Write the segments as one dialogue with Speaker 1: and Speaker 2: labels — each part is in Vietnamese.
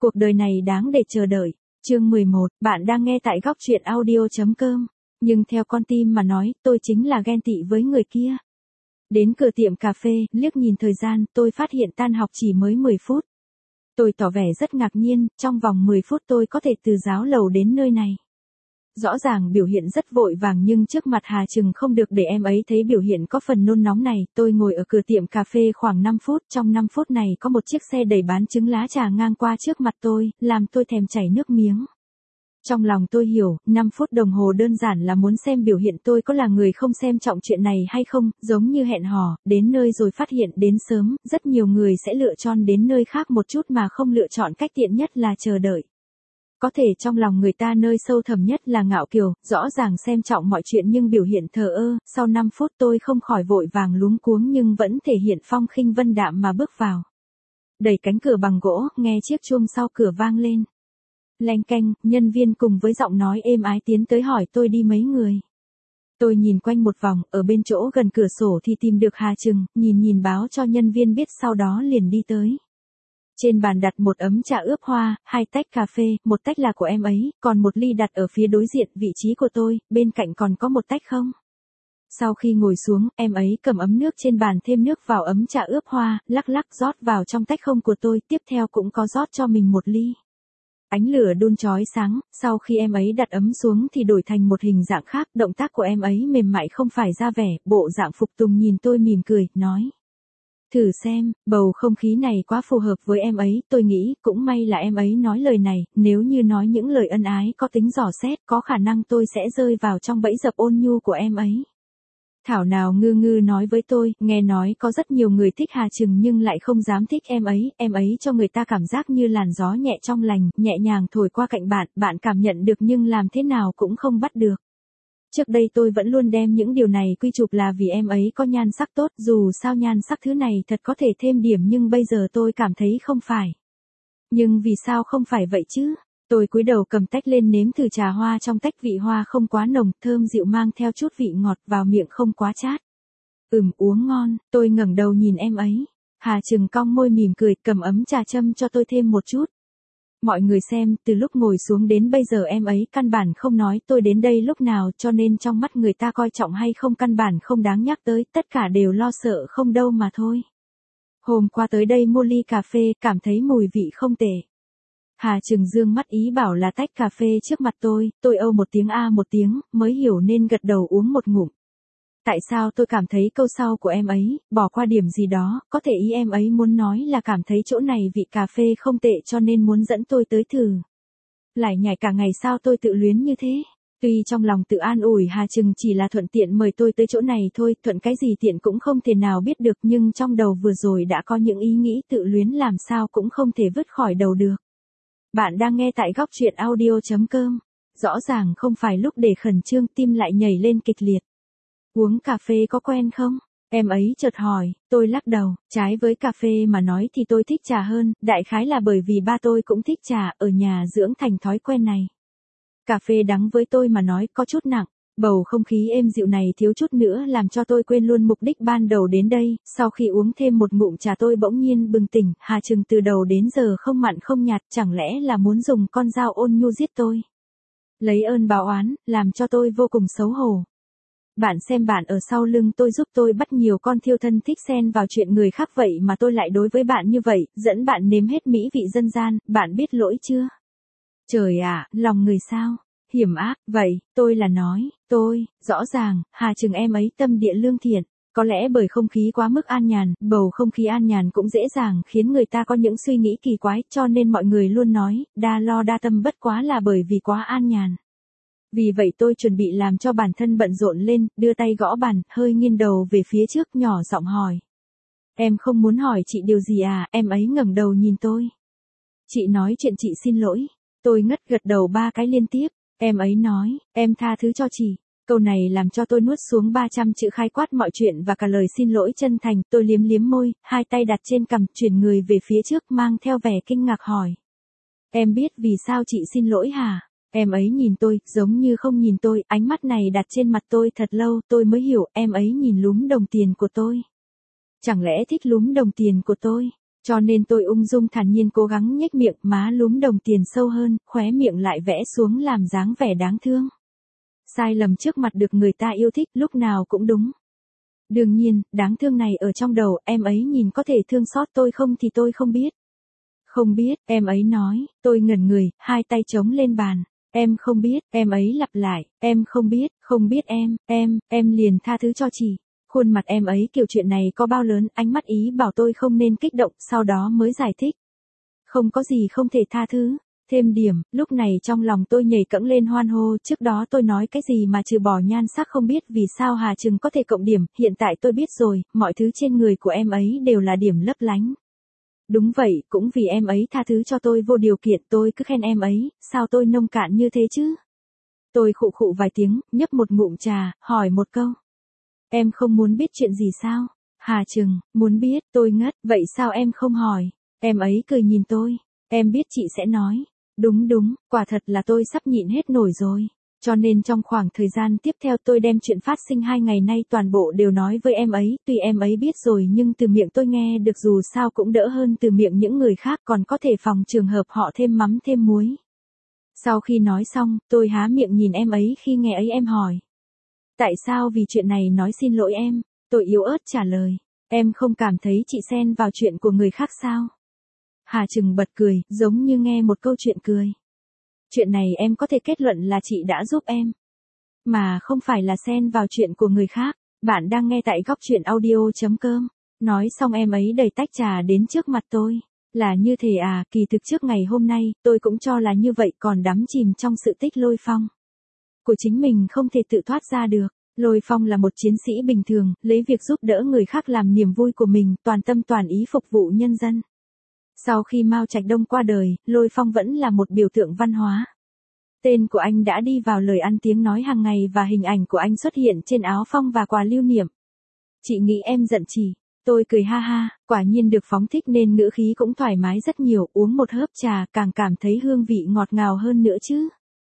Speaker 1: Cuộc đời này đáng để chờ đợi. Chương 11, bạn đang nghe tại góc truyện audio.com. Nhưng theo con tim mà nói, tôi chính là ghen tị với người kia. Đến cửa tiệm cà phê, liếc nhìn thời gian, tôi phát hiện tan học chỉ mới 10 phút. Tôi tỏ vẻ rất ngạc nhiên, trong vòng 10 phút tôi có thể từ giáo lầu đến nơi này. Rõ ràng biểu hiện rất vội vàng nhưng trước mặt Hà Trừng không được để em ấy thấy biểu hiện có phần nôn nóng này. Tôi ngồi ở cửa tiệm cà phê khoảng 5 phút, trong 5 phút này có một chiếc xe đầy bán trứng lá trà ngang qua trước mặt tôi, làm tôi thèm chảy nước miếng. Trong lòng tôi hiểu, 5 phút đồng hồ đơn giản là muốn xem biểu hiện tôi có là người không xem trọng chuyện này hay không, giống như hẹn hò, đến nơi rồi phát hiện đến sớm, rất nhiều người sẽ lựa chọn đến nơi khác một chút mà không lựa chọn cách tiện nhất là chờ đợi. Có thể trong lòng người ta nơi sâu thẳm nhất là ngạo kiều, rõ ràng xem trọng mọi chuyện nhưng biểu hiện thờ ơ, sau 5 phút tôi không khỏi vội vàng luống cuống nhưng vẫn thể hiện phong khinh vân đạm mà bước vào. Đẩy cánh cửa bằng gỗ, nghe chiếc chuông sau cửa vang lên. Leng keng, nhân viên cùng với giọng nói êm ái tiến tới hỏi tôi đi mấy người. Tôi nhìn quanh một vòng, ở bên chỗ gần cửa sổ thì tìm được Hà Trừng, nhìn báo cho nhân viên biết sau đó liền đi tới. Trên bàn đặt một ấm trà ướp hoa, 2 tách cà phê, một tách là của em ấy, còn một ly đặt ở phía đối diện vị trí của tôi, bên cạnh còn có một tách không. Sau khi ngồi xuống, em ấy cầm ấm nước trên bàn thêm nước vào ấm trà ướp hoa, lắc rót vào trong tách không của tôi, tiếp theo cũng có rót cho mình một ly. Ánh lửa đun chói sáng, sau khi em ấy đặt ấm xuống thì đổi thành một hình dạng khác, động tác của em ấy mềm mại không phải ra vẻ, bộ dạng phục tùng nhìn tôi mỉm cười, nói. Thử xem, bầu không khí này quá phù hợp với em ấy, tôi nghĩ, cũng may là em ấy nói lời này, nếu như nói những lời ân ái có tính dò xét, có khả năng tôi sẽ rơi vào trong bẫy dập ôn nhu của em ấy. Thảo nào ngư nói với tôi, nghe nói có rất nhiều người thích Hà Trừng nhưng lại không dám thích em ấy cho người ta cảm giác như làn gió nhẹ trong lành, nhẹ nhàng thổi qua cạnh bạn cảm nhận được nhưng làm thế nào cũng không bắt được. Trước đây tôi vẫn luôn đem những điều này quy chụp là vì em ấy có nhan sắc tốt, dù sao nhan sắc thứ này thật có thể thêm điểm nhưng bây giờ tôi cảm thấy không phải. Nhưng vì sao không phải vậy chứ? Tôi cúi đầu cầm tách lên nếm thử trà hoa trong tách, vị hoa không quá nồng, thơm dịu mang theo chút vị ngọt, vào miệng không quá chát. Uống ngon, tôi ngẩng đầu nhìn em ấy. Hà Trừng cong môi mỉm cười, cầm ấm trà châm cho tôi thêm một chút. Mọi người xem, từ lúc ngồi xuống đến bây giờ em ấy căn bản không nói tôi đến đây lúc nào, cho nên trong mắt người ta coi trọng hay không căn bản không đáng nhắc tới, tất cả đều lo sợ không đâu mà thôi. Hôm qua tới đây mua ly cà phê, cảm thấy mùi vị không tệ. Hà Trừng dương mắt ý bảo là tách cà phê trước mặt tôi âu một tiếng a một tiếng, mới hiểu nên gật đầu uống một ngụm. Tại sao tôi cảm thấy câu sau của em ấy, bỏ qua điểm gì đó, có thể ý em ấy muốn nói là cảm thấy chỗ này vị cà phê không tệ cho nên muốn dẫn tôi tới thử. Lại nhảy cả ngày sao tôi tự luyến như thế. Tuy trong lòng tự an ủi Hà Trừng chỉ là thuận tiện mời tôi tới chỗ này thôi, thuận cái gì tiện cũng không thể nào biết được nhưng trong đầu vừa rồi đã có những ý nghĩ tự luyến làm sao cũng không thể vứt khỏi đầu được. Bạn đang nghe tại góc truyện audio.com. Rõ ràng không phải lúc để khẩn trương, tim lại nhảy lên kịch liệt. Uống cà phê có quen không? Em ấy chợt hỏi, tôi lắc đầu, trái với cà phê mà nói thì tôi thích trà hơn, đại khái là bởi vì ba tôi cũng thích trà, ở nhà dưỡng thành thói quen này. Cà phê đắng với tôi mà nói có chút nặng, bầu không khí êm dịu này thiếu chút nữa làm cho tôi quên luôn mục đích ban đầu đến đây, sau khi uống thêm một ngụm trà tôi bỗng nhiên bừng tỉnh, Hà Trừng từ đầu đến giờ không mặn không nhạt, chẳng lẽ là muốn dùng con dao ôn nhu giết tôi? Lấy ơn báo oán, làm cho tôi vô cùng xấu hổ. Bạn xem, bạn ở sau lưng tôi giúp tôi bắt nhiều con thiêu thân thích xen vào chuyện người khác vậy mà tôi lại đối với bạn như vậy, dẫn bạn nếm hết mỹ vị dân gian, bạn biết lỗi chưa? Trời ạ, lòng người sao? Hiểm ác, vậy, tôi là nói, rõ ràng, Hà Trừng em ấy tâm địa lương thiện. Có lẽ bởi không khí quá mức an nhàn, bầu không khí an nhàn cũng dễ dàng khiến người ta có những suy nghĩ kỳ quái, cho nên mọi người luôn nói, đa lo đa tâm bất quá là bởi vì quá an nhàn. Vì vậy tôi chuẩn bị làm cho bản thân bận rộn lên, đưa tay gõ bàn, hơi nghiêng đầu về phía trước nhỏ giọng hỏi. Em không muốn hỏi chị điều gì à? Em ấy ngẩng đầu nhìn tôi. Chị nói chuyện chị xin lỗi. Tôi ngất gật đầu 3 cái liên tiếp. Em ấy nói, em tha thứ cho chị. Câu này làm cho tôi nuốt xuống 300 chữ khái quát mọi chuyện và cả lời xin lỗi chân thành. Tôi liếm môi, 2 tay đặt trên cằm, chuyển người về phía trước mang theo vẻ kinh ngạc hỏi. Em biết vì sao chị xin lỗi hả? Em ấy nhìn tôi, giống như không nhìn tôi, ánh mắt này đặt trên mặt tôi thật lâu, tôi mới hiểu, em ấy nhìn lúm đồng tiền của tôi. Chẳng lẽ thích lúm đồng tiền của tôi? Cho nên tôi ung dung thản nhiên cố gắng nhếch miệng, má lúm đồng tiền sâu hơn, khóe miệng lại vẽ xuống làm dáng vẻ đáng thương. Sai lầm trước mặt được người ta yêu thích lúc nào cũng đúng. Đương nhiên, đáng thương này ở trong đầu, em ấy nhìn có thể thương xót tôi không thì tôi không biết. Không biết, em ấy nói, tôi ngẩn người, hai tay chống lên bàn. Em không biết, em ấy lặp lại, em không biết em liền tha thứ cho chị. Khuôn mặt em ấy kiểu chuyện này có bao lớn, ánh mắt ý bảo tôi không nên kích động, sau đó mới giải thích. Không có gì không thể tha thứ. Thêm điểm, lúc này trong lòng tôi nhảy cẫng lên hoan hô, trước đó tôi nói cái gì mà trừ bỏ nhan sắc không biết vì sao Hà Trừng có thể cộng điểm, hiện tại tôi biết rồi, mọi thứ trên người của em ấy đều là điểm lấp lánh. Đúng vậy, cũng vì em ấy tha thứ cho tôi vô điều kiện, tôi cứ khen em ấy, sao tôi nông cạn như thế chứ? Tôi khụ khụ vài tiếng, nhấp một ngụm trà, hỏi một câu. Em không muốn biết chuyện gì sao? Hà Trừng, muốn biết, tôi ngất, vậy sao em không hỏi? Em ấy cười nhìn tôi, em biết chị sẽ nói. Đúng, quả thật là tôi sắp nhịn hết nổi rồi. Cho nên trong khoảng thời gian tiếp theo tôi đem chuyện phát sinh 2 ngày nay toàn bộ đều nói với em ấy, tuy em ấy biết rồi nhưng từ miệng tôi nghe được dù sao cũng đỡ hơn từ miệng những người khác, còn có thể phòng trường hợp họ thêm mắm thêm muối. Sau khi nói xong, tôi há miệng nhìn em ấy khi nghe ấy em hỏi. Tại sao vì chuyện này nói xin lỗi em? Tôi yếu ớt trả lời. Em không cảm thấy chị xen vào chuyện của người khác sao? Hà Trừng bật cười, giống như nghe một câu chuyện cười. Chuyện này em có thể kết luận là chị đã giúp em. Mà không phải là xen vào chuyện của người khác. Bạn đang nghe tại góc truyện audio.com. Nói xong em ấy đẩy tách trà đến trước mặt tôi. Là như thế à, kỳ thực trước ngày hôm nay, tôi cũng cho là như vậy còn đắm chìm trong sự tích Lôi Phong. Của chính mình không thể tự thoát ra được. Lôi Phong là một chiến sĩ bình thường, lấy việc giúp đỡ người khác làm niềm vui của mình, toàn tâm toàn ý phục vụ nhân dân. Sau khi Mao Trạch Đông qua đời, Lôi Phong vẫn là một biểu tượng văn hóa. Tên của anh đã đi vào lời ăn tiếng nói hàng ngày và hình ảnh của anh xuất hiện trên áo phong và quà lưu niệm. Chị nghĩ em giận chị. Tôi cười ha ha, quả nhiên được phóng thích nên ngữ khí cũng thoải mái rất nhiều, uống một hớp trà càng cảm thấy hương vị ngọt ngào hơn nữa chứ.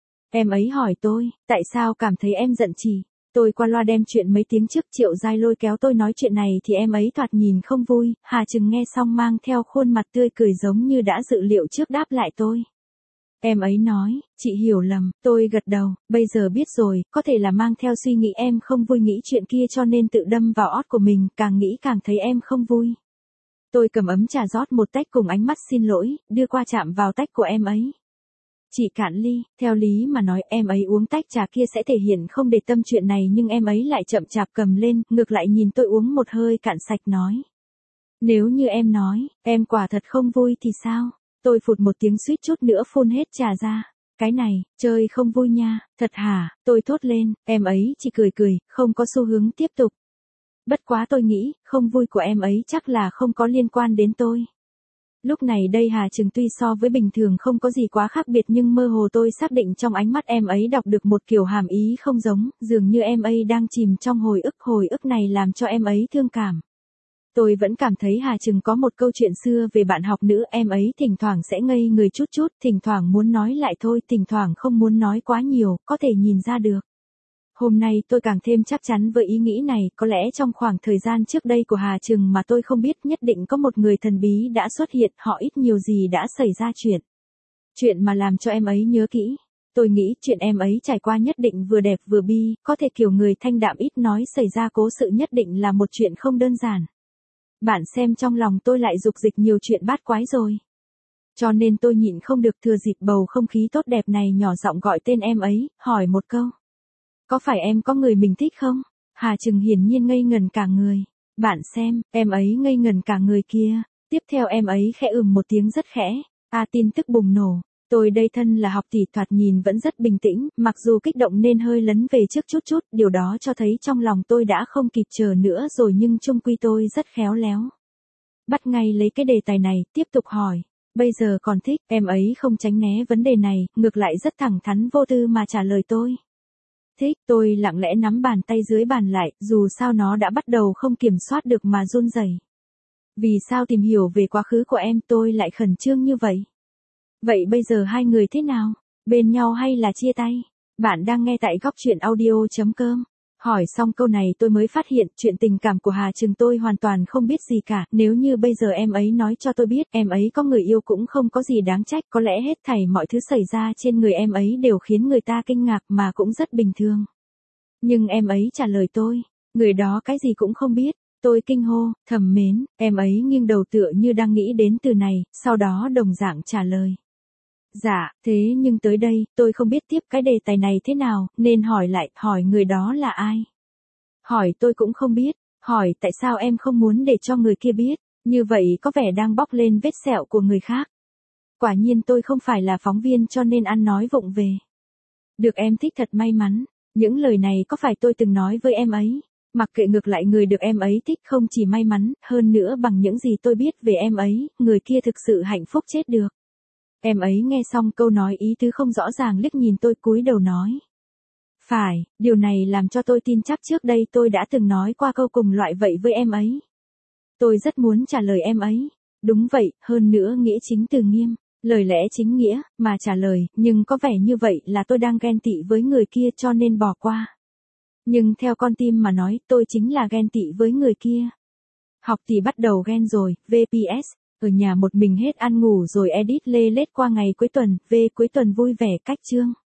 Speaker 1: Em ấy hỏi tôi, tại sao cảm thấy em giận chị? Tôi qua loa đem chuyện mấy tiếng trước Triệu Giai lôi kéo tôi nói chuyện này thì em ấy thoạt nhìn không vui, Hà Trừng nghe xong mang theo khuôn mặt tươi cười giống như đã dự liệu trước đáp lại tôi. Em ấy nói, chị hiểu lầm, tôi gật đầu, bây giờ biết rồi, có thể là mang theo suy nghĩ em không vui nghĩ chuyện kia cho nên tự đâm vào ót của mình, càng nghĩ càng thấy em không vui. Tôi cầm ấm trà rót một tách cùng ánh mắt xin lỗi, đưa qua chạm vào tách của em ấy. Chị cạn ly, theo lý mà nói em ấy uống tách trà kia sẽ thể hiện không để tâm chuyện này nhưng em ấy lại chậm chạp cầm lên, ngược lại nhìn tôi uống một hơi cạn sạch nói. Nếu như em nói, em quả thật không vui thì sao? Tôi phụt một tiếng suýt chút nữa phun hết trà ra. Cái này, chơi không vui nha, thật hả? Tôi thốt lên, em ấy chỉ cười cười, không có xu hướng tiếp tục. Bất quá tôi nghĩ, không vui của em ấy chắc là không có liên quan đến tôi. Lúc này đây Hà Trừng tuy so với bình thường không có gì quá khác biệt nhưng mơ hồ tôi xác định trong ánh mắt em ấy đọc được một kiểu hàm ý không giống, dường như em ấy đang chìm trong hồi ức này làm cho em ấy thương cảm. Tôi vẫn cảm thấy Hà Trừng có một câu chuyện xưa về bạn học nữ em ấy thỉnh thoảng sẽ ngây người chút, thỉnh thoảng muốn nói lại thôi, thỉnh thoảng không muốn nói quá nhiều, có thể nhìn ra được. Hôm nay tôi càng thêm chắc chắn với ý nghĩ này, có lẽ trong khoảng thời gian trước đây của Hà Trừng mà tôi không biết nhất định có một người thần bí đã xuất hiện, họ ít nhiều gì đã xảy ra chuyện. Chuyện mà làm cho em ấy nhớ kỹ. Tôi nghĩ chuyện em ấy trải qua nhất định vừa đẹp vừa bi, có thể kiểu người thanh đạm ít nói xảy ra cố sự nhất định là một chuyện không đơn giản. Bạn xem trong lòng tôi lại dục dịch nhiều chuyện bát quái rồi. Cho nên tôi nhịn không được thừa dịp bầu không khí tốt đẹp này nhỏ giọng gọi tên em ấy, hỏi một câu. Có phải em có người mình thích không? Hà Trừng hiển nhiên ngây ngần cả người. Bạn xem, em ấy ngây ngần cả người kia. Tiếp theo em ấy khẽ một tiếng rất khẽ. Tin tức bùng nổ. Tôi đây thân là học tỷ thoạt nhìn vẫn rất bình tĩnh, mặc dù kích động nên hơi lấn về trước chút, điều đó cho thấy trong lòng tôi đã không kịp chờ nữa rồi nhưng chung quy tôi rất khéo léo. Bắt ngay lấy cái đề tài này, tiếp tục hỏi. Bây giờ còn thích, em ấy không tránh né vấn đề này, ngược lại rất thẳng thắn vô tư mà trả lời tôi. Thích, tôi lặng lẽ nắm bàn tay dưới bàn lại, dù sao nó đã bắt đầu không kiểm soát được mà run rẩy. Vì sao tìm hiểu về quá khứ của em tôi lại khẩn trương như vậy? Vậy bây giờ hai người thế nào? Bên nhau hay là chia tay? Bạn đang nghe tại góc truyện audio.com. Hỏi xong câu này tôi mới phát hiện chuyện tình cảm của Hà Trừng tôi hoàn toàn không biết gì cả, nếu như bây giờ em ấy nói cho tôi biết em ấy có người yêu cũng không có gì đáng trách, có lẽ hết thảy mọi thứ xảy ra trên người em ấy đều khiến người ta kinh ngạc mà cũng rất bình thường. Nhưng em ấy trả lời tôi, người đó cái gì cũng không biết. Tôi kinh hô, thầm mến, em ấy nghiêng đầu tựa như đang nghĩ đến từ này, sau đó đồng dạng trả lời. Dạ, thế nhưng tới đây, tôi không biết tiếp cái đề tài này thế nào, nên hỏi lại, hỏi người đó là ai? Hỏi tôi cũng không biết, hỏi tại sao em không muốn để cho người kia biết, như vậy có vẻ đang bóc lên vết sẹo của người khác. Quả nhiên tôi không phải là phóng viên cho nên ăn nói vụng về. Được em thích thật may mắn, những lời này có phải tôi từng nói với em ấy? Mặc kệ, ngược lại người được em ấy thích không chỉ may mắn, hơn nữa bằng những gì tôi biết về em ấy, người kia thực sự hạnh phúc chết được. Em ấy nghe xong câu nói ý tứ không rõ ràng liếc nhìn tôi cúi đầu nói. Phải, điều này làm cho tôi tin chắc trước đây tôi đã từng nói qua câu cùng loại vậy với em ấy. Tôi rất muốn trả lời em ấy. Đúng vậy, hơn nữa nghĩa chính từ nghiêm, lời lẽ chính nghĩa, mà trả lời, nhưng có vẻ như vậy là tôi đang ghen tị với người kia cho nên bỏ qua. Nhưng theo con tim mà nói, tôi chính là ghen tị với người kia. Học thì bắt đầu ghen rồi, VPS, ở nhà một mình hết ăn ngủ rồi edit lê lết qua ngày cuối tuần, cuối tuần vui vẻ cách chương.